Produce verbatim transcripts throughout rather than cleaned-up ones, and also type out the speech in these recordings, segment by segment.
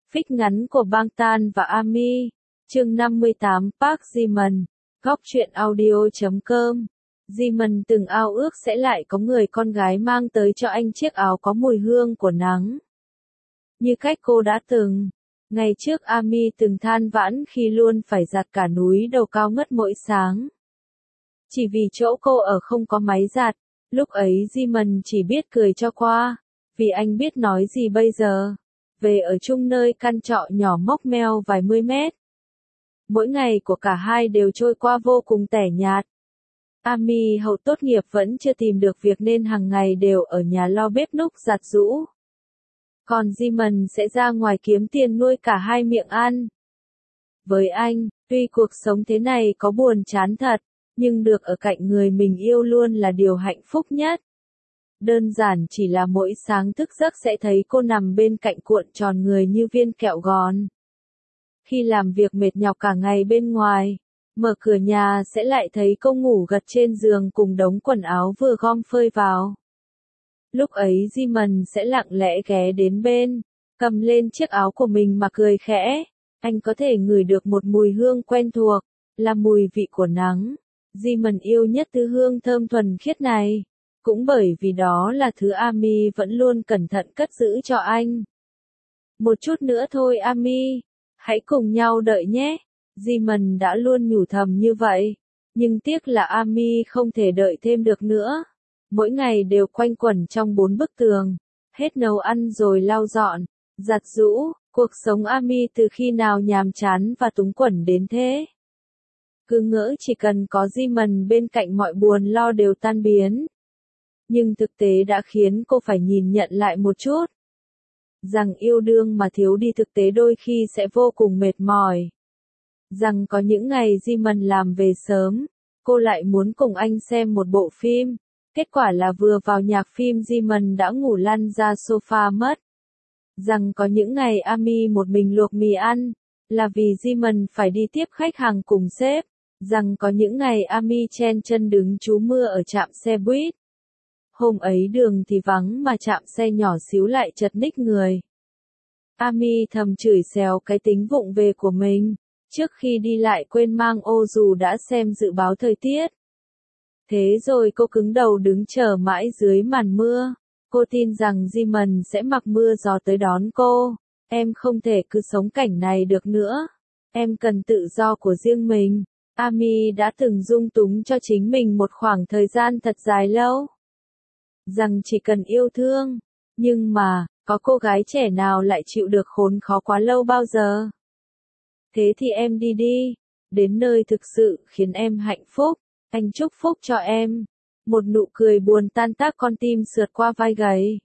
Phích ngắn của Bangtan và Ami. Chương năm mươi tám Park Ji-min. Góc truyện audio chấm com. Ji-min từng ao ước sẽ lại có người con gái mang tới cho anh chiếc áo có mùi hương của nắng. Như cách cô đã từng. Ngày trước Ami từng than vãn khi luôn phải giặt cả núi đầu cao ngất mỗi sáng. Chỉ vì chỗ cô ở không có máy giặt, lúc ấy Ji-min chỉ biết cười cho qua, vì anh biết nói gì bây giờ. Về ở chung nơi căn trọ nhỏ mốc meo vài mươi mét. Mỗi ngày của cả hai đều trôi qua vô cùng tẻ nhạt. Ami hậu tốt nghiệp vẫn chưa tìm được việc nên hàng ngày đều ở nhà lo bếp núc giặt giũ. Còn Ji-min sẽ ra ngoài kiếm tiền nuôi cả hai miệng ăn. Với anh, tuy cuộc sống thế này có buồn chán thật, nhưng được ở cạnh người mình yêu luôn là điều hạnh phúc nhất. Đơn giản chỉ là mỗi sáng thức giấc sẽ thấy cô nằm bên cạnh cuộn tròn người như viên kẹo gòn. Khi làm việc mệt nhọc cả ngày bên ngoài, mở cửa nhà sẽ lại thấy cô ngủ gật trên giường cùng đống quần áo vừa gom phơi vào. Lúc ấy Ji-min sẽ lặng lẽ ghé đến bên, cầm lên chiếc áo của mình mà cười khẽ. Anh có thể ngửi được một mùi hương quen thuộc, là mùi vị của nắng. Ji-min yêu nhất thứ hương thơm thuần khiết này. Cũng bởi vì đó là thứ Ami vẫn luôn cẩn thận cất giữ cho anh. Một chút nữa thôi Ami, hãy cùng nhau đợi nhé. Ji-min đã luôn nhủ thầm như vậy, nhưng tiếc là Ami không thể đợi thêm được nữa. Mỗi ngày đều quanh quẩn trong bốn bức tường, hết nấu ăn rồi lau dọn, giặt giũ, cuộc sống Ami từ khi nào nhàm chán và túng quẫn đến thế. Cứ ngỡ chỉ cần có Ji-min bên cạnh mọi buồn lo đều tan biến. Nhưng thực tế đã khiến cô phải nhìn nhận lại một chút. Rằng yêu đương mà thiếu đi thực tế đôi khi sẽ vô cùng mệt mỏi. Rằng có những ngày Ji-min làm về sớm, cô lại muốn cùng anh xem một bộ phim. Kết quả là vừa vào nhạc phim Ji-min đã ngủ lăn ra sofa mất. Rằng có những ngày Ami một mình luộc mì ăn, là vì Ji-min phải đi tiếp khách hàng cùng sếp. Rằng có những ngày Ami chen chân đứng trú mưa ở trạm xe buýt. Hôm ấy đường thì vắng mà trạm xe nhỏ xíu lại chật ních người. Ami thầm chửi xéo cái tính vụng về của mình, trước khi đi lại quên mang ô dù đã xem dự báo thời tiết. Thế rồi cô cứng đầu đứng chờ mãi dưới màn mưa. Cô tin rằng Ji-min sẽ mặc mưa gió tới đón cô. Em không thể cứ sống cảnh này được nữa. Em cần tự do của riêng mình. Ami đã từng dung túng cho chính mình một khoảng thời gian thật dài lâu. Rằng chỉ cần yêu thương. Nhưng mà, có cô gái trẻ nào lại chịu được khốn khó quá lâu bao giờ? Thế thì em đi đi. Đến nơi thực sự khiến em hạnh phúc. Anh chúc phúc cho em. Một nụ cười buồn tan tác con tim sượt qua vai gầy.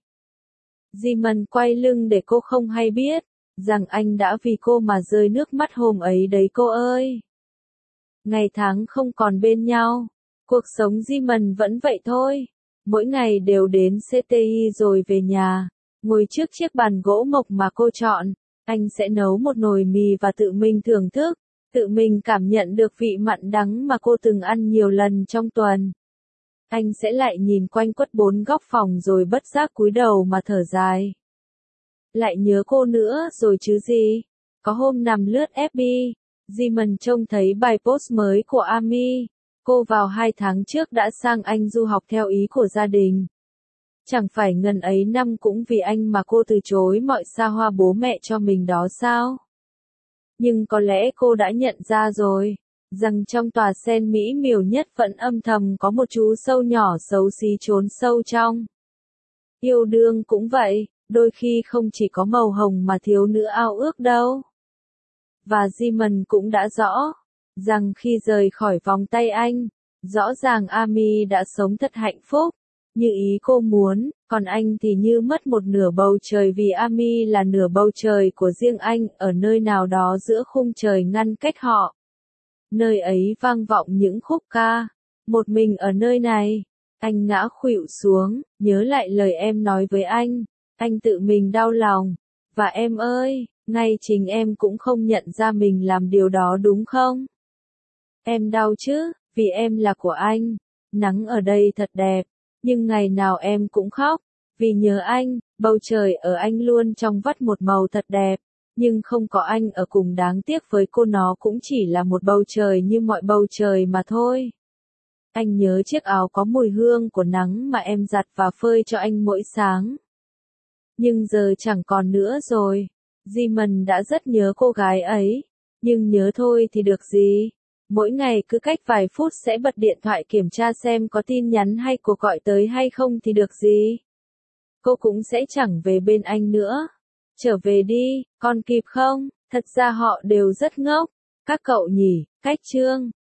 Ji-min quay lưng để cô không hay biết. Rằng anh đã vì cô mà rơi nước mắt hôm ấy đấy cô ơi. Ngày tháng không còn bên nhau. Cuộc sống Ji-min vẫn vậy thôi. Mỗi ngày đều đến xê tê i rồi về nhà, ngồi trước chiếc bàn gỗ mộc mà cô chọn, anh sẽ nấu một nồi mì và tự mình thưởng thức, tự mình cảm nhận được vị mặn đắng mà cô từng ăn nhiều lần trong tuần. Anh sẽ lại nhìn quanh quất bốn góc phòng rồi bất giác cúi đầu mà thở dài. Lại nhớ cô nữa rồi chứ gì. Có hôm nằm lướt ép bê, Ji-min trông thấy bài post mới của Ami. Cô vào hai tháng trước đã sang Anh du học theo ý của gia đình. Chẳng phải ngần ấy năm cũng vì anh mà cô từ chối mọi xa hoa bố mẹ cho mình đó sao? Nhưng có lẽ cô đã nhận ra rồi, rằng trong tòa sen mỹ miều nhất vẫn âm thầm có một chú sâu nhỏ xấu xí trốn sâu trong. Yêu đương cũng vậy, đôi khi không chỉ có màu hồng mà thiếu nữ ao ước đâu. Và Ji-min cũng đã rõ. Rằng khi rời khỏi vòng tay anh, rõ ràng Ami đã sống thật hạnh phúc, như ý cô muốn, còn anh thì như mất một nửa bầu trời vì Ami là nửa bầu trời của riêng anh ở nơi nào đó giữa khung trời ngăn cách họ. Nơi ấy vang vọng những khúc ca, một mình ở nơi này, anh ngã khuỵu xuống, nhớ lại lời em nói với anh, anh tự mình đau lòng, và em ơi, ngay chính em cũng không nhận ra mình làm điều đó đúng không? Em đau chứ, vì em là của anh. Nắng ở đây thật đẹp, nhưng ngày nào em cũng khóc, vì nhớ anh, bầu trời ở anh luôn trong vắt một màu thật đẹp. nhưng không có anh ở cùng đáng tiếc với cô nó cũng chỉ là một bầu trời như mọi bầu trời mà thôi. Anh nhớ chiếc áo có mùi hương của nắng mà em giặt và phơi cho anh mỗi sáng. Nhưng giờ chẳng còn nữa rồi. Simon đã rất nhớ cô gái ấy. Nhưng nhớ thôi thì được gì. Mỗi ngày cứ cách vài phút sẽ bật điện thoại kiểm tra xem có tin nhắn hay cuộc gọi tới hay không thì được gì. Cô cũng sẽ chẳng về bên anh nữa. Trở về đi, con kịp không? Thật ra họ đều rất ngốc. Các cậu nhỉ, cách chương.